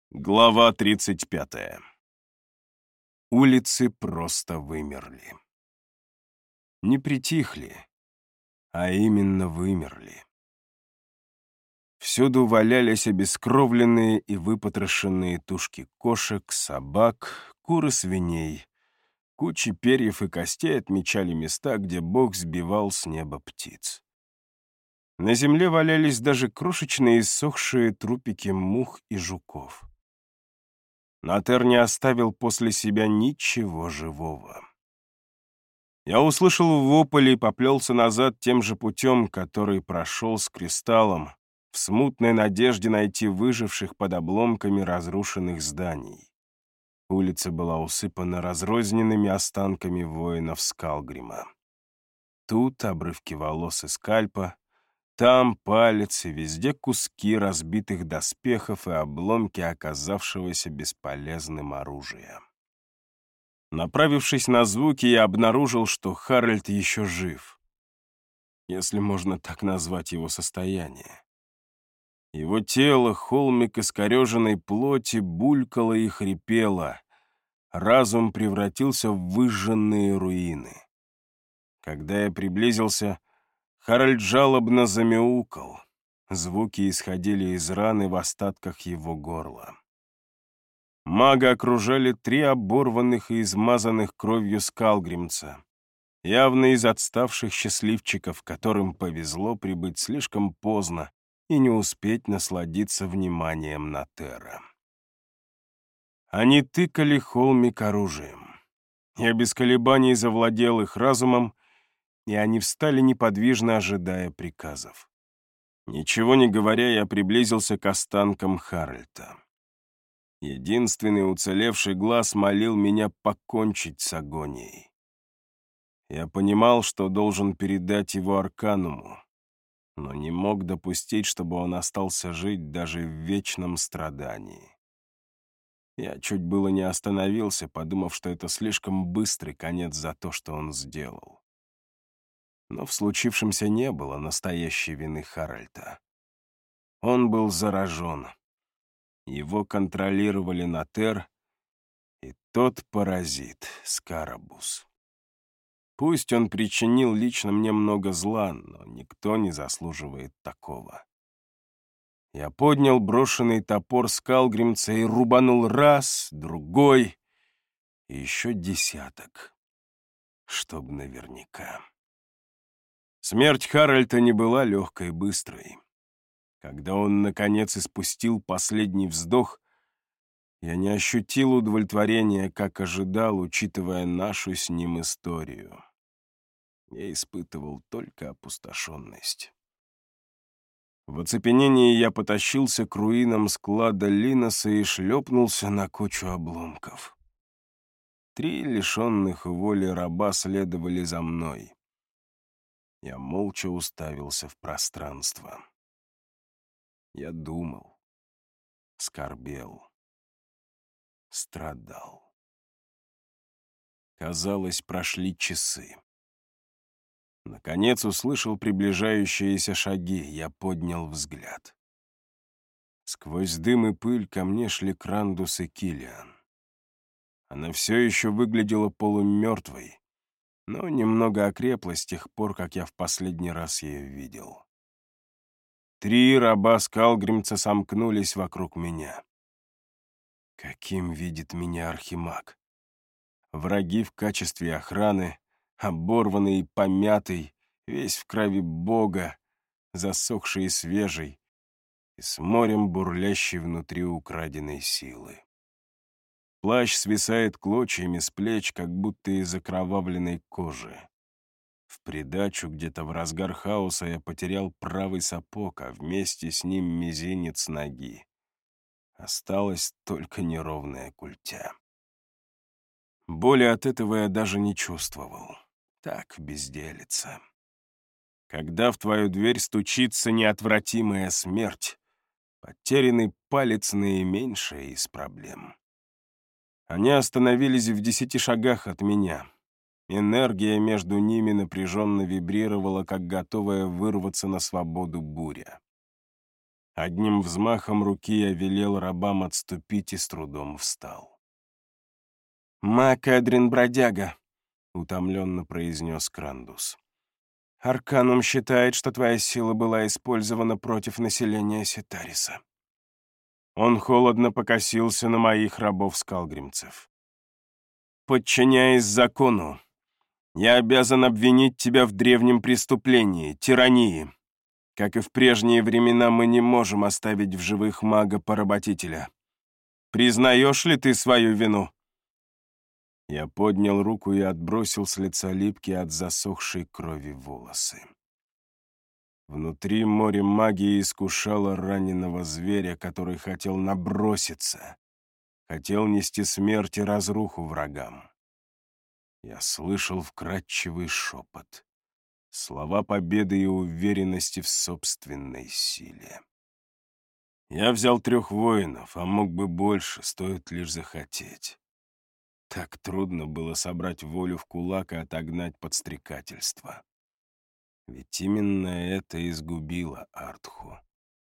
Глава 35. Улицы просто вымерли. Не притихли, а именно вымерли. Всюду валялись обескровленные и выпотрошенные тушки кошек, собак, кур и свиней. Кучи перьев и костей отмечали места, где Бог сбивал с неба птиц. На земле валялись даже крошечные иссохшие трупики мух и жуков. Натер не оставил после себя ничего живого. Я услышал вопль и поплелся назад тем же путем, который прошел с кристаллом, в смутной надежде найти выживших под обломками разрушенных зданий. Улица была усыпана разрозненными останками воинов Скалгрима. Тут обрывки волос и скальпа, там палец и везде куски разбитых доспехов и обломки оказавшегося бесполезным оружия. Направившись на звуки, я обнаружил, что Харальд еще жив, если можно так назвать его состояние. Его тело, холмик искореженной плоти, булькало и хрипело. Разум превратился в выжженные руины. Когда я приблизился, Харальд жалобно замяукал. Звуки исходили из раны в остатках его горла. Мага окружали 3 оборванных и измазанных кровью скалгримца, явно из отставших счастливчиков, которым повезло прибыть слишком поздно и не успеть насладиться вниманием Натера. Они тыкали холмик оружием. Я без колебаний завладел их разумом, и они встали неподвижно, ожидая приказов. Ничего не говоря, я приблизился к останкам Харальда. Единственный уцелевший глаз молил меня покончить с агонией. Я понимал, что должен передать его Аркануму, но не мог допустить, чтобы он остался жить даже в вечном страдании. Я чуть было не остановился, подумав, что это слишком быстрый конец за то, что он сделал. Но в случившемся не было настоящей вины Харальда. Он был заражен. Его контролировали Натер и тот паразит, Скарабус. Пусть он причинил лично мне много зла, но никто не заслуживает такого. Я поднял брошенный топор скалгримца и рубанул раз, другой и еще десяток, чтоб наверняка. Смерть Харальда не была легкой и быстрой. Когда он, наконец, испустил последний вздох, я не ощутил удовлетворения, как ожидал, учитывая нашу с ним историю. Я испытывал только опустошенность. В оцепенении я потащился к руинам склада Линоса и шлепнулся на кучу обломков. 3 лишенных воли раба следовали за мной. Я молча уставился в пространство. Я думал, скорбел, страдал. Казалось, прошли часы. Наконец услышал приближающиеся шаги, я поднял взгляд. Сквозь дым и пыль ко мне шли Крандус и Килиан. Она все еще выглядела полумертвой, но немного окрепла с тех пор, как я в последний раз ее видел. 3 раба скалгримца сомкнулись вокруг меня. Каким видит меня архимаг? Враги в качестве охраны, оборванный и помятый, весь в крови бога, засохший и свежий, и с морем бурлящей внутри украденной силы. Плащ свисает клочьями с плеч, как будто из окровавленной кожи. В придачу, где-то в разгар хаоса, я потерял правый сапог, а вместе с ним мизинец ноги. Осталась только неровная культя. Боли от этого я даже не чувствовал. Так, безделица. Когда в твою дверь стучится неотвратимая смерть, потерянный палец — наименьшая из проблем. Они остановились в 10 шагах от меня. Энергия между ними напряженно вибрировала, как готовая вырваться на свободу буря. Одним взмахом руки я велел рабам отступить и с трудом встал. «Мак Эдрин бродяга», — утомленно произнес Крандус. «Арканум считает, что твоя сила была использована против населения Ситариса». Он холодно покосился на моих рабов-скалгримцев. «Подчиняясь закону, я обязан обвинить тебя в древнем преступлении, тирании. Как и в прежние времена, мы не можем оставить в живых мага-поработителя. Признаешь ли ты свою вину?» Я поднял руку и отбросил с лица липкие от засохшей крови волосы. Внутри море магии искушало раненого зверя, который хотел наброситься, хотел нести смерть и разруху врагам. Я слышал вкрадчивый шепот, слова победы и уверенности в собственной силе. Я взял 3 воинов, а мог бы больше, стоит лишь захотеть. Так трудно было собрать волю в кулак и отогнать подстрекательство. Ведь именно это изгубило Артху.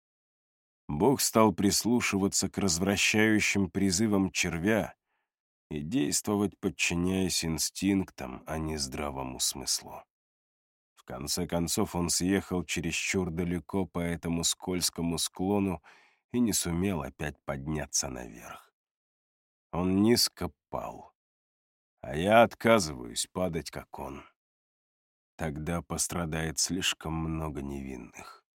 Бог стал прислушиваться к развращающим призывам червя и действовать, подчиняясь инстинктам, а не здравому смыслу. В конце концов он съехал чересчур далеко по этому скользкому склону и не сумел опять подняться наверх. Он низко пал, а я отказываюсь падать, как он. Тогда пострадает слишком много невинных.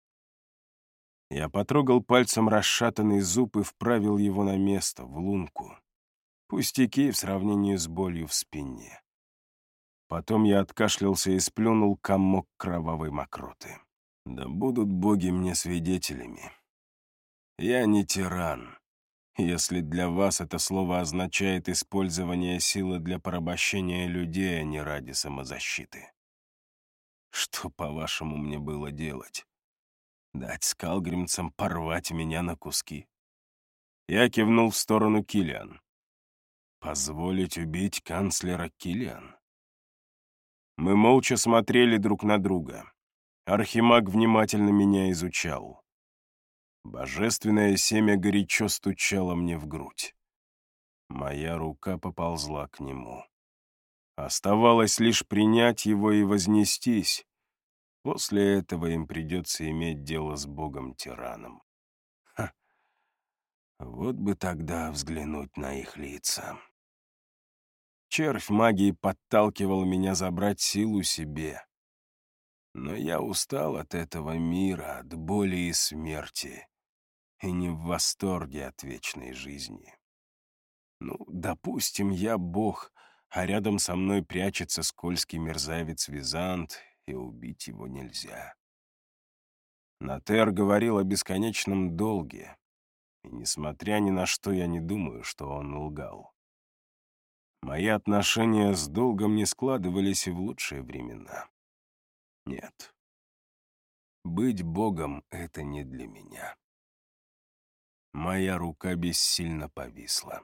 Я потрогал пальцем расшатанный зуб и вправил его на место, в лунку. Пустяки в сравнении с болью в спине. Потом я откашлялся и сплюнул комок кровавой мокроты. Да будут боги мне свидетелями. Я не тиран, если для вас это слово означает использование силы для порабощения людей, а не ради самозащиты. Что, по-вашему, мне было делать? Дать скалгримцам порвать меня на куски? Я кивнул в сторону Киллиан. Позволить убить канцлера Киллиан? Мы молча смотрели друг на друга. Архимаг внимательно меня изучал. Божественное семя горячо стучало мне в грудь. Моя рука поползла к нему. Оставалось лишь принять его и вознестись. После этого им придется иметь дело с богом-тираном. Ха, вот бы тогда взглянуть на их лица. Червь магии подталкивал меня забрать силу себе. Но я устал от этого мира, от боли и смерти, и не в восторге от вечной жизни. Ну, допустим, я бог, а рядом со мной прячется скользкий мерзавец Визант, и убить его нельзя. Натер говорил о бесконечном долге, и, несмотря ни на что, я не думаю, что он лгал. Мои отношения с долгом не складывались и в лучшие времена. Нет. Быть богом — это не для меня. Моя рука бессильно повисла.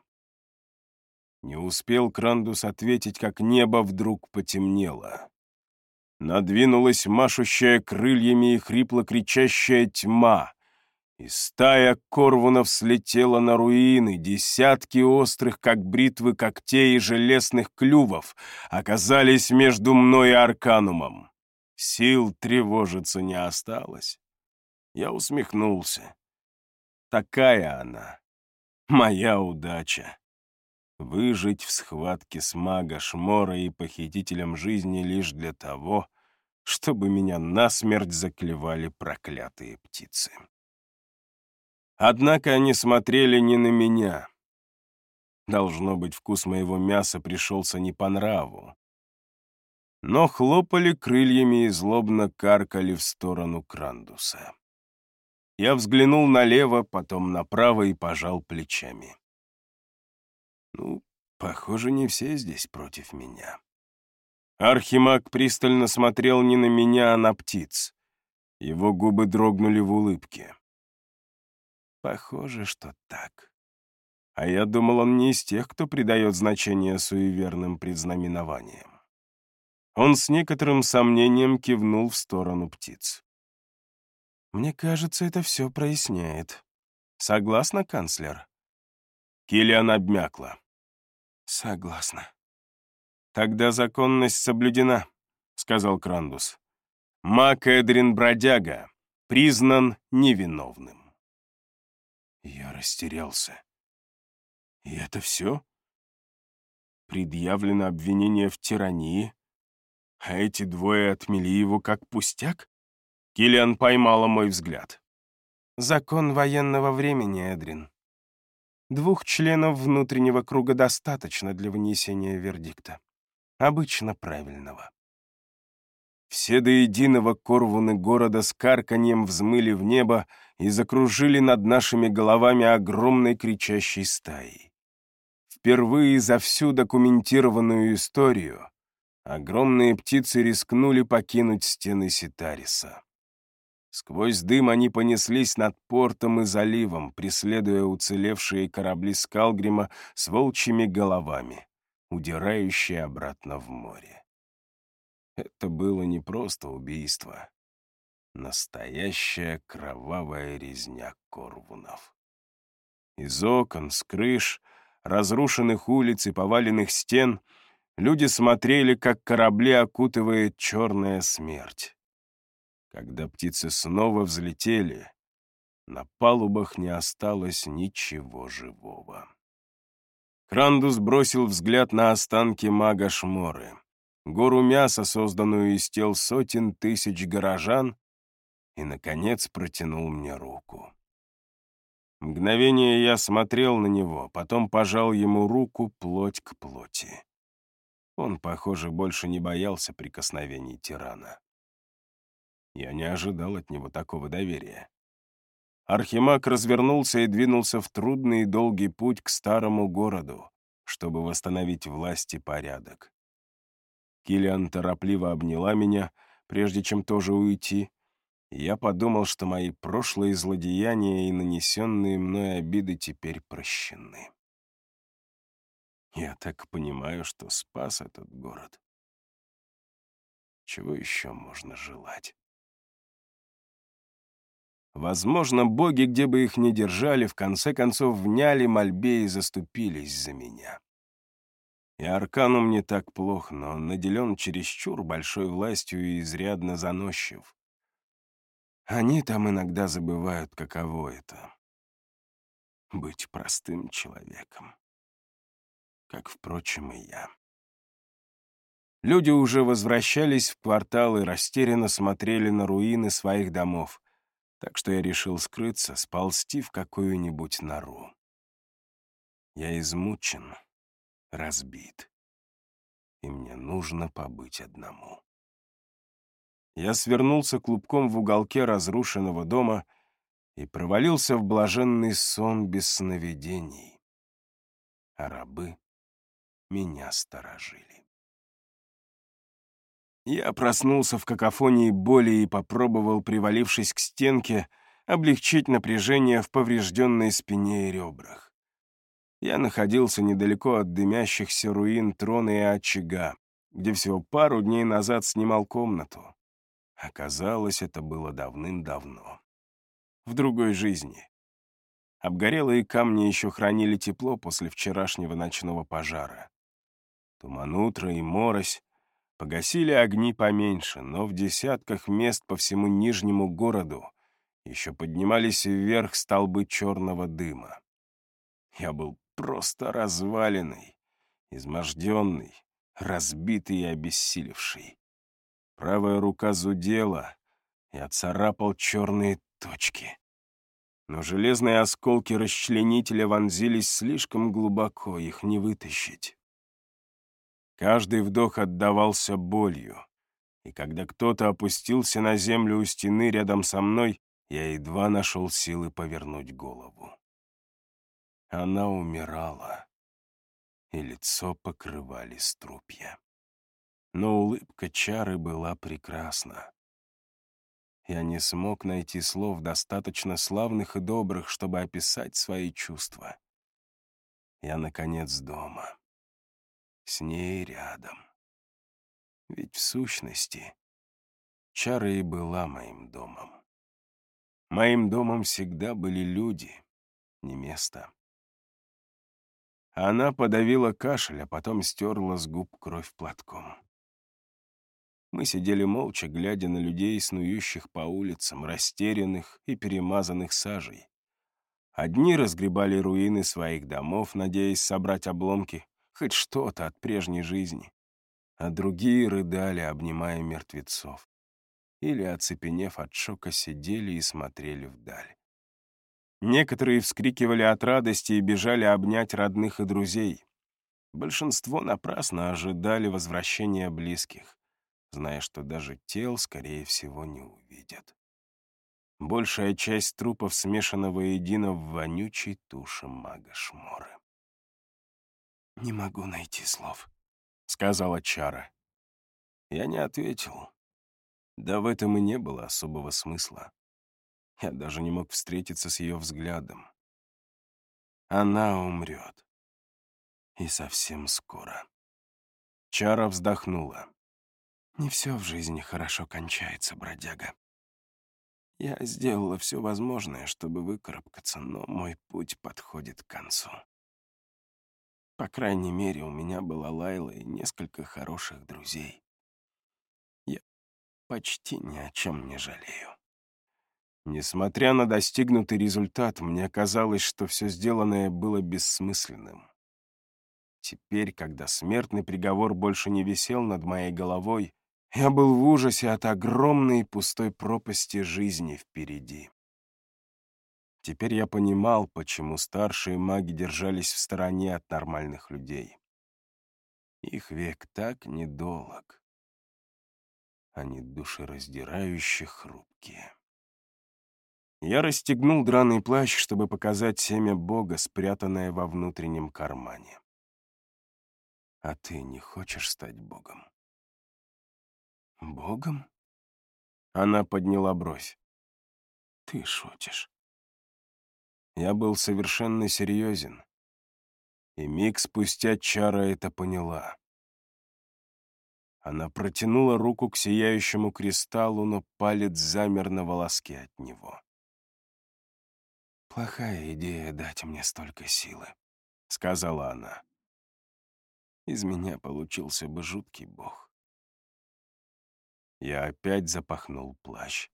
Не успел Крандус ответить, как небо вдруг потемнело. Надвинулась машущая крыльями и хрипло кричащая тьма, и стая корвунов слетела на руины, десятки острых, как бритвы, когтей и железных клювов оказались между мной и Арканумом. Сил тревожиться не осталось. Я усмехнулся. Такая она, моя удача. Выжить в схватке с мага-шморой и похитителем жизни лишь для того, чтобы меня насмерть заклевали проклятые птицы. Однако они смотрели не на меня. Должно быть, вкус моего мяса пришелся не по нраву. Но хлопали крыльями и злобно каркали в сторону Крандуса. Я взглянул налево, потом направо и пожал плечами. Ну, похоже, не все здесь против меня. Архимаг пристально смотрел не на меня, а на птиц. Его губы дрогнули в улыбке. Похоже, что так. А я думал, он не из тех, кто придает значение суеверным предзнаменованиям. Он с некоторым сомнением кивнул в сторону птиц. Мне кажется, это все проясняет. Согласна, канцлер? Киллиан обмякла. Согласна. «Тогда законность соблюдена», — сказал Крандус. «Мак Эдрин Бродяга признан невиновным». Я растерялся. И это все? Предъявлено обвинение в тирании, а эти двое отмели его как пустяк? Киллиан поймала мой взгляд. Закон военного времени, Эдрин. 2 членов внутреннего круга достаточно для вынесения вердикта. Обычно правильного. Все до единого корвуны города с карканьем взмыли в небо и закружили над нашими головами огромной кричащей стаей. Впервые за всю документированную историю огромные птицы рискнули покинуть стены Ситариса. Сквозь дым они понеслись над портом и заливом, преследуя уцелевшие корабли Скалгрима с волчьими головами, удирающие обратно в море. Это было не просто убийство. Настоящая кровавая резня корвунов. Из окон, с крыш, разрушенных улиц и поваленных стен люди смотрели, как корабли окутывает черная смерть. Когда птицы снова взлетели, на палубах не осталось ничего живого. Крандус бросил взгляд на останки мага Шморы, гору мяса, созданную из тел сотен тысяч горожан, и, наконец, протянул мне руку. Мгновение я смотрел на него, потом пожал ему руку плоть к плоти. Он, похоже, больше не боялся прикосновений тирана. Я не ожидал от него такого доверия. Архимаг развернулся и двинулся в трудный и долгий путь к старому городу, чтобы восстановить власть и порядок. Киллиан торопливо обняла меня, прежде чем тоже уйти, и я подумал, что мои прошлые злодеяния и нанесенные мной обиды теперь прощены. Я так понимаю, что спас этот город. Чего еще можно желать? Возможно, боги, где бы их ни держали, в конце концов вняли мольбе и заступились за меня. И Арканум не так плох, но он наделен чересчур большой властью и изрядно заносчив. Они там иногда забывают, каково это — быть простым человеком. Как, впрочем, и я. Люди уже возвращались в квартал и растерянно смотрели на руины своих домов, так что я решил скрыться, сползти в какую-нибудь нору. Я измучен, разбит, и мне нужно побыть одному. Я свернулся клубком в уголке разрушенного дома и провалился в блаженный сон без сновидений. А рабы меня сторожили. Я проснулся в какофонии боли и попробовал, привалившись к стенке, облегчить напряжение в поврежденной спине и ребрах. Я находился недалеко от дымящихся руин трона и очага, где всего пару дней назад снимал комнату. Оказалось, это было давным-давно. В другой жизни. Обгорелые камни еще хранили тепло после вчерашнего ночного пожара. Туман утра и морось погасили огни поменьше, но в десятках мест по всему Нижнему городу еще поднимались вверх столбы черного дыма. Я был просто разваленный, изможденный, разбитый и обессилевший. Правая рука зудела, я царапал черные точки. Но железные осколки расчленителя вонзились слишком глубоко, их не вытащить. Каждый вдох отдавался болью, и когда кто-то опустился на землю у стены рядом со мной, я едва нашел силы повернуть голову. Она умирала, и лицо покрывали струпья. Но улыбка Чары была прекрасна. Я не смог найти слов, достаточно славных и добрых, чтобы описать свои чувства. Я, наконец, дома. С ней рядом. Ведь в сущности Чара и была моим домом. Моим домом всегда были люди, не место. Она подавила кашель, а потом стерла с губ кровь платком. Мы сидели молча, глядя на людей, снующих по улицам, растерянных и перемазанных сажей. Одни разгребали руины своих домов, надеясь собрать обломки, хоть что-то от прежней жизни, а другие рыдали, обнимая мертвецов. Или, оцепенев от шока, сидели и смотрели вдаль. Некоторые вскрикивали от радости и бежали обнять родных и друзей. Большинство напрасно ожидали возвращения близких, зная, что даже тел, скорее всего, не увидят. Большая часть трупов смешана воедино в вонючей туше мага Шморы. «Не могу найти слов», — сказала Чара. Я не ответил. Да в этом и не было особого смысла. Я даже не мог встретиться с ее взглядом. Она умрет. И совсем скоро. Чара вздохнула. «Не все в жизни хорошо кончается, бродяга. Я сделала все возможное, чтобы выкарабкаться, но мой путь подходит к концу. По крайней мере, у меня была Лайла и несколько хороших друзей. Я почти ни о чем не жалею. Несмотря на достигнутый результат, мне казалось, что все сделанное было бессмысленным. Теперь, когда смертный приговор больше не висел над моей головой, я был в ужасе от огромной пустой пропасти жизни впереди. Теперь я понимал, почему старшие маги держались в стороне от нормальных людей. Их век так недолг. Они душераздирающе хрупкие. Я расстегнул драный плащ, чтобы показать семя Бога, спрятанное во внутреннем кармане. А ты не хочешь стать Богом? Богом? Она подняла бровь. Ты шутишь. Я был совершенно серьезен. И миг спустя Чара это поняла. Она протянула руку к сияющему кристаллу, но палец замер на волоске от него. «Плохая идея дать мне столько силы», — сказала она. «Из меня получился бы жуткий бог». Я опять запахнул плащ.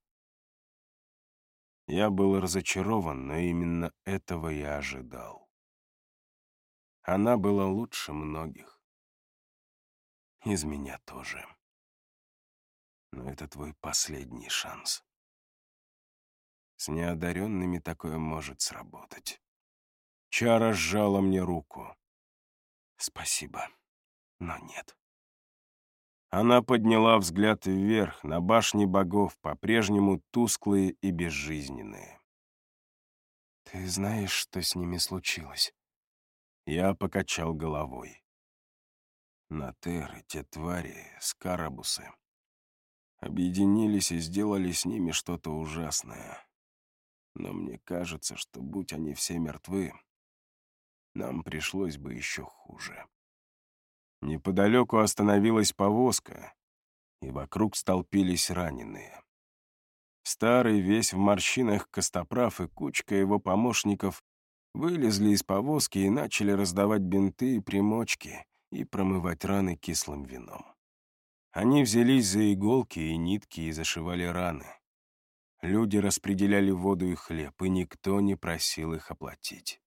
Я был разочарован, но именно этого я ожидал. Она была лучше многих. Из меня тоже. Но это твой последний шанс. С неодаренными такое может сработать. Чара сжала мне руку. Спасибо, но нет. Она подняла взгляд вверх, на башни богов, по-прежнему тусклые и безжизненные. Ты знаешь, что с ними случилось? Я покачал головой. Натеры, те твари, скарабусы, объединились и сделали с ними что-то ужасное. Но мне кажется, что, будь они все мертвы, нам пришлось бы еще хуже. Неподалеку остановилась повозка, и вокруг столпились раненые. Старый, весь в морщинах костоправ и кучка его помощников вылезли из повозки и начали раздавать бинты и примочки и промывать раны кислым вином. Они взялись за иголки и нитки и зашивали раны. Люди распределяли воду и хлеб, и никто не просил их оплатить.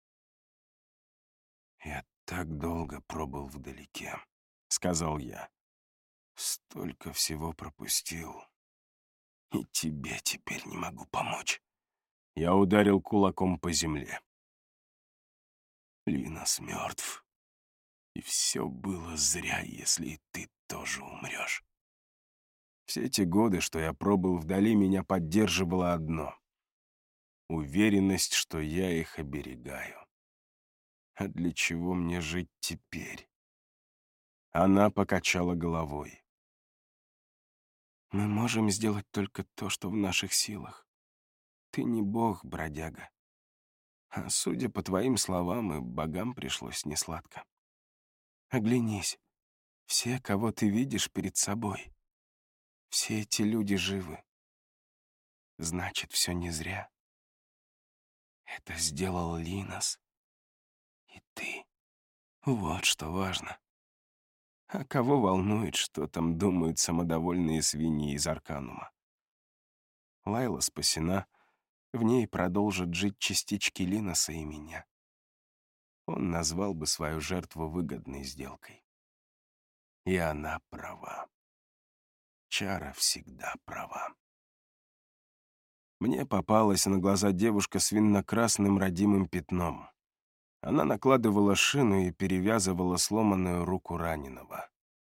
«Я так долго пробыл вдалеке», — сказал я. «Столько всего пропустил. И тебе теперь не могу помочь». Я ударил кулаком по земле. Линос мертв. И все было зря, если и ты тоже умрешь. Все эти годы, что я пробыл вдали, меня поддерживало одно — уверенность, что я их оберегаю. А для чего мне жить теперь? Она покачала головой. Мы можем сделать только то, что в наших силах. Ты не бог, бродяга. А судя по твоим словам, и богам пришлось несладко. Оглянись. Все, кого ты видишь перед собой, все эти люди живы. Значит, все не зря. Это сделал Линос. И ты. Вот что важно. А кого волнует, что там думают самодовольные свиньи из Арканума? Лайла спасена, в ней продолжат жить частички Линоса и меня. Он назвал бы свою жертву выгодной сделкой. И она права. Чара всегда права. Мне попалась на глаза девушка с винно-красным родимым пятном. Она накладывала шину и перевязывала сломанную руку раненого.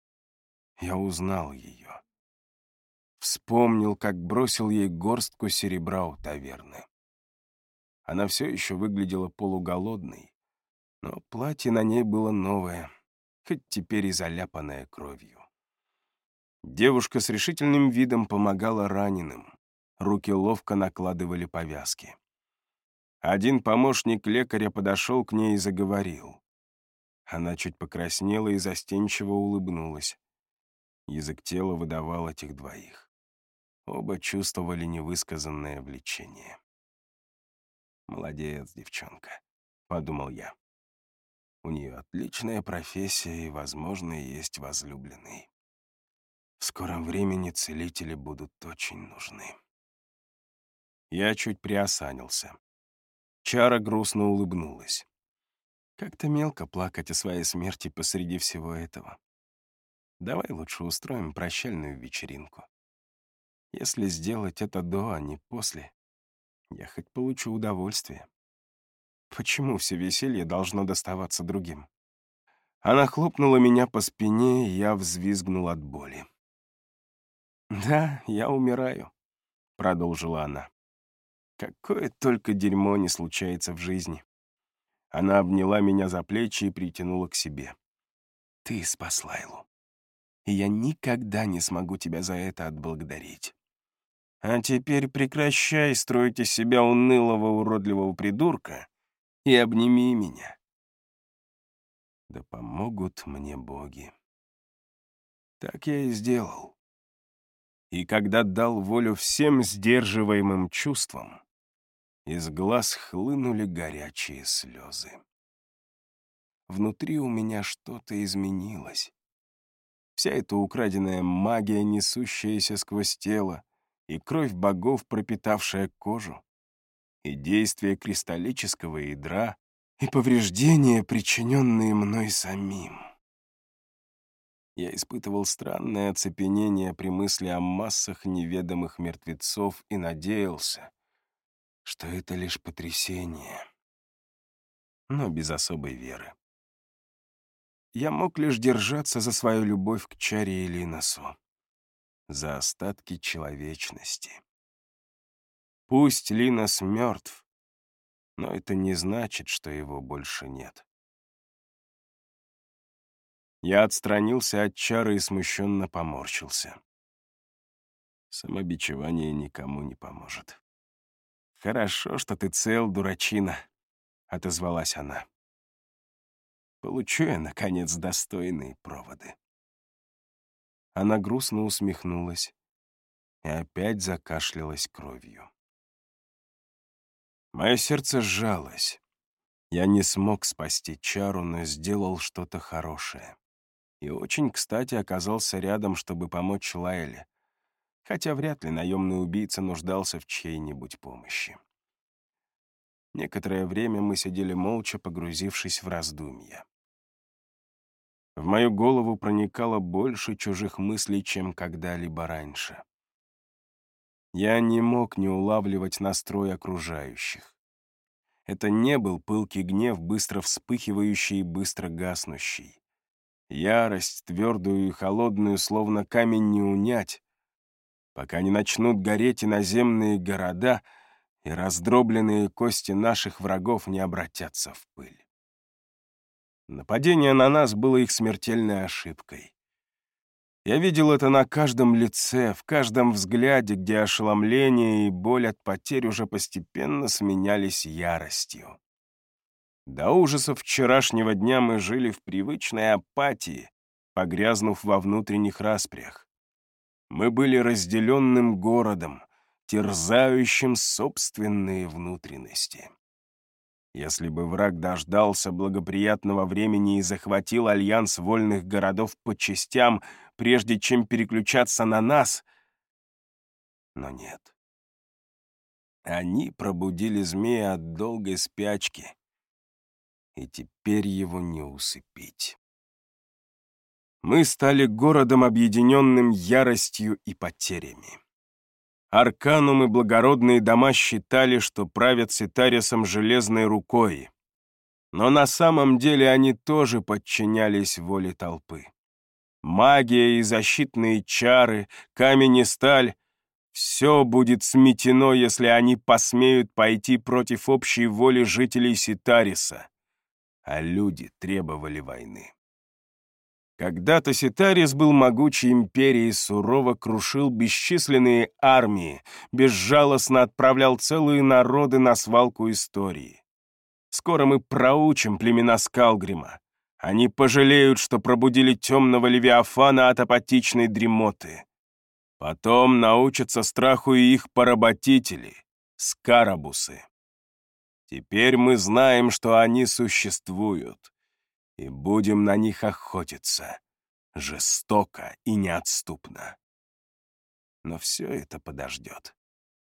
Я узнал ее. Вспомнил, как бросил ей горстку серебра у таверны. Она все еще выглядела полуголодной, но платье на ней было новое, хоть теперь и заляпанное кровью. Девушка с решительным видом помогала раненым. Руки ловко накладывали повязки. Один помощник лекаря подошел к ней и заговорил. Она чуть покраснела и застенчиво улыбнулась. Язык тела выдавал этих двоих. Оба чувствовали невысказанное влечение. «Молодец, девчонка», — подумал я. У нее отличная профессия и, возможно, есть возлюбленный. В скором времени целители будут очень нужны. Я чуть приосанился. Чара грустно улыбнулась. Как-то мелко плакать о своей смерти посреди всего этого. Давай лучше устроим прощальную вечеринку. Если сделать это до, а не после, я хоть получу удовольствие. Почему все веселье должно доставаться другим? Она хлопнула меня по спине, и я взвизгнул от боли. «Да, я умираю», — продолжила она. «Какое только дерьмо не случается в жизни». Она обняла меня за плечи и притянула к себе. «Ты спас Лайлу, и я никогда не смогу тебя за это отблагодарить. А теперь прекращай строить из себя унылого, уродливого придурка и обними меня». Да помогут мне боги. Так я и сделал. И когда дал волю всем сдерживаемым чувствам, из глаз хлынули горячие слезы. Внутри у меня что-то изменилось. Вся эта украденная магия, несущаяся сквозь тело, и кровь богов, пропитавшая кожу, и действие кристаллического ядра, и повреждения, причиненные мной самим. Я испытывал странное оцепенение при мысли о массах неведомых мертвецов и надеялся, что это лишь потрясение, но без особой веры. Я мог лишь держаться за свою любовь к Чаре и Линосу, за остатки человечности. Пусть Линос мертв, но это не значит, что его больше нет. Я отстранился от Чары и смущенно поморщился. Самобичевание никому не поможет. «Хорошо, что ты цел, дурачина», — отозвалась она. «Получу я, наконец, достойные проводы». Она грустно усмехнулась и опять закашлялась кровью. Мое сердце сжалось. Я не смог спасти Чару, но сделал что-то хорошее. И очень кстати оказался рядом, чтобы помочь Лайле, хотя вряд ли наемный убийца нуждался в чьей-нибудь помощи. Некоторое время мы сидели молча, погрузившись в раздумья. В мою голову проникало больше чужих мыслей, чем когда-либо раньше. Я не мог не улавливать настрой окружающих. Это не был пылкий гнев, быстро вспыхивающий и быстро гаснущий. Ярость, твердую и холодную, словно камень, не унять, пока не начнут гореть иноземные города, и раздробленные кости наших врагов не обратятся в пыль. Нападение на нас было их смертельной ошибкой. Я видел это на каждом лице, в каждом взгляде, где ошеломление и боль от потерь уже постепенно сменялись яростью. До ужасов вчерашнего дня мы жили в привычной апатии, погрязнув во внутренних распрях. Мы были разделенным городом, терзающим собственные внутренности. Если бы враг дождался благоприятного времени и захватил альянс вольных городов по частям, прежде чем переключаться на нас... Но нет. Они пробудили змея от долгой спячки, и теперь его не усыпить. Мы стали городом, объединенным яростью и потерями. Арканум и благородные дома считали, что правят Ситарисом железной рукой, но на самом деле они тоже подчинялись воле толпы. Магия и защитные чары, камень и сталь — все будет сметено, если они посмеют пойти против общей воли жителей Ситариса, а люди требовали войны. Когда-то Ситарис был могучей империей, сурово крушил бесчисленные армии, безжалостно отправлял целые народы на свалку истории. Скоро мы проучим племена Скалгрима. Они пожалеют, что пробудили темного Левиафана от апатичной дремоты. Потом научатся страху и их поработители — скарабусы. Теперь мы знаем, что они существуют, и будем на них охотиться, жестоко и неотступно. Но все это подождет.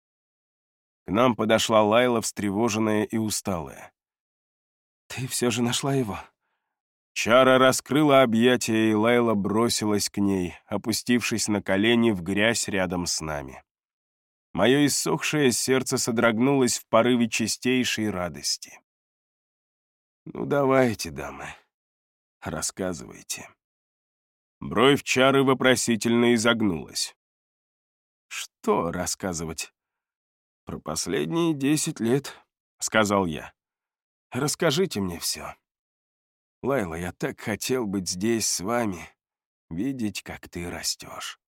К нам подошла Лайла, встревоженная и усталая. «Ты все же нашла его?» Чара раскрыла объятия, и Лайла бросилась к ней, опустившись на колени в грязь рядом с нами. Мое иссохшее сердце содрогнулось в порыве чистейшей радости. «Ну, давайте, дамы, рассказывайте». Бровь Чары вопросительно изогнулась. «Что рассказывать?» «Про последние 10 лет», — сказал я. «Расскажите мне все. Лайла, я так хотел быть здесь с вами, видеть, как ты растешь».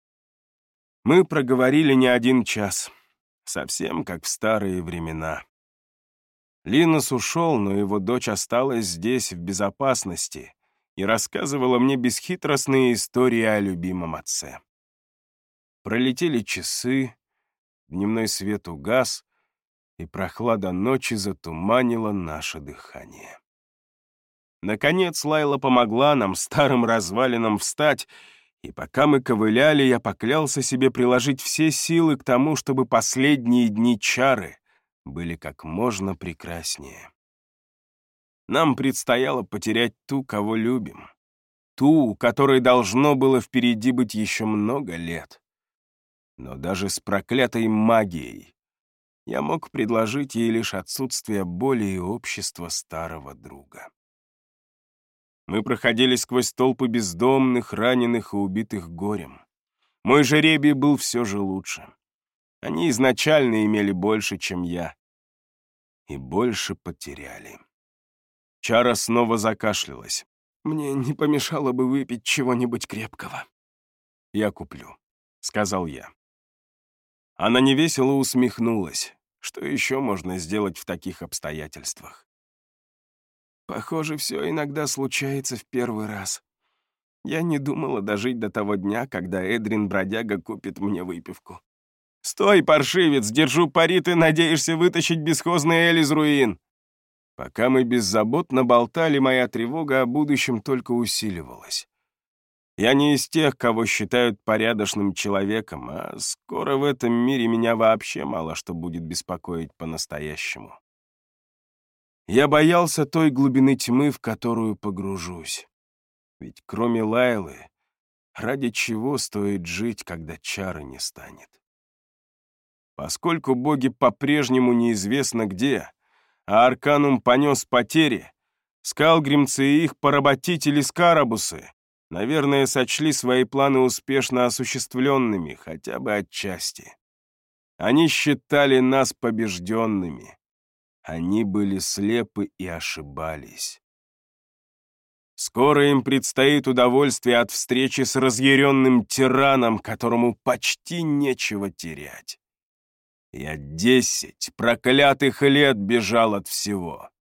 Мы проговорили не 1 час, совсем как в старые времена. Линус ушел, но его дочь осталась здесь в безопасности и рассказывала мне бесхитростные истории о любимом отце. Пролетели часы, дневной свет угас, и прохлада ночи затуманила наше дыхание. Наконец Лайла помогла нам, старым развалинам, встать, и пока мы ковыляли, я поклялся себе приложить все силы к тому, чтобы последние дни Чары были как можно прекраснее. Нам предстояло потерять ту, кого любим, ту, у которой должно было впереди быть еще много лет. Но даже с проклятой магией я мог предложить ей лишь отсутствие боли и общества старого друга. Мы проходили сквозь толпы бездомных, раненых и убитых горем. Мой жеребий был все же лучше. Они изначально имели больше, чем я. И больше потеряли. Чара снова закашлялась. «Мне не помешало бы выпить чего-нибудь крепкого». «Я куплю», — сказал я. Она невесело усмехнулась. Что еще можно сделать в таких обстоятельствах? Похоже, все иногда случается в первый раз. Я не думала дожить до того дня, когда Эдрин-бродяга купит мне выпивку. «Стой, паршивец, держу пари, ты надеешься вытащить бесхозный Эль из руин!» Пока мы беззаботно болтали, моя тревога о будущем только усиливалась. Я не из тех, кого считают порядочным человеком, а скоро в этом мире меня вообще мало что будет беспокоить по-настоящему. Я боялся той глубины тьмы, в которую погружусь. Ведь кроме Лайлы, ради чего стоит жить, когда Чары не станет? Поскольку боги по-прежнему неизвестно где, а Арканум понес потери, скалгримцы и их поработители Скарабусы, наверное, сочли свои планы успешно осуществленными, хотя бы отчасти. Они считали нас побежденными. Они были слепы и ошибались. Скоро им предстоит удовольствие от встречи с разъяренным тираном, которому почти нечего терять. Я 10 проклятых лет бежал от всего.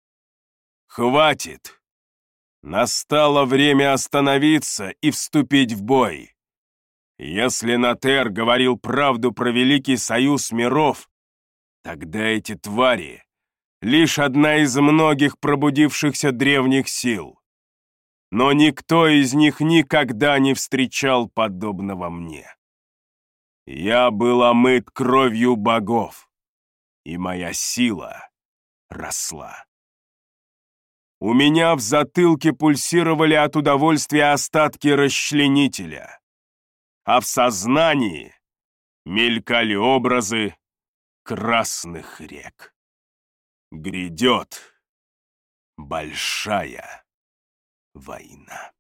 Хватит! Настало время остановиться и вступить в бой. Если Натер говорил правду про Великий Союз миров, тогда эти твари лишь одна из многих пробудившихся древних сил. Но никто из них никогда не встречал подобного мне. Я был омыт кровью богов, и моя сила росла. У меня в затылке пульсировали от удовольствия остатки расчленителя, а в сознании мелькали образы красных рек. Грядет большая война.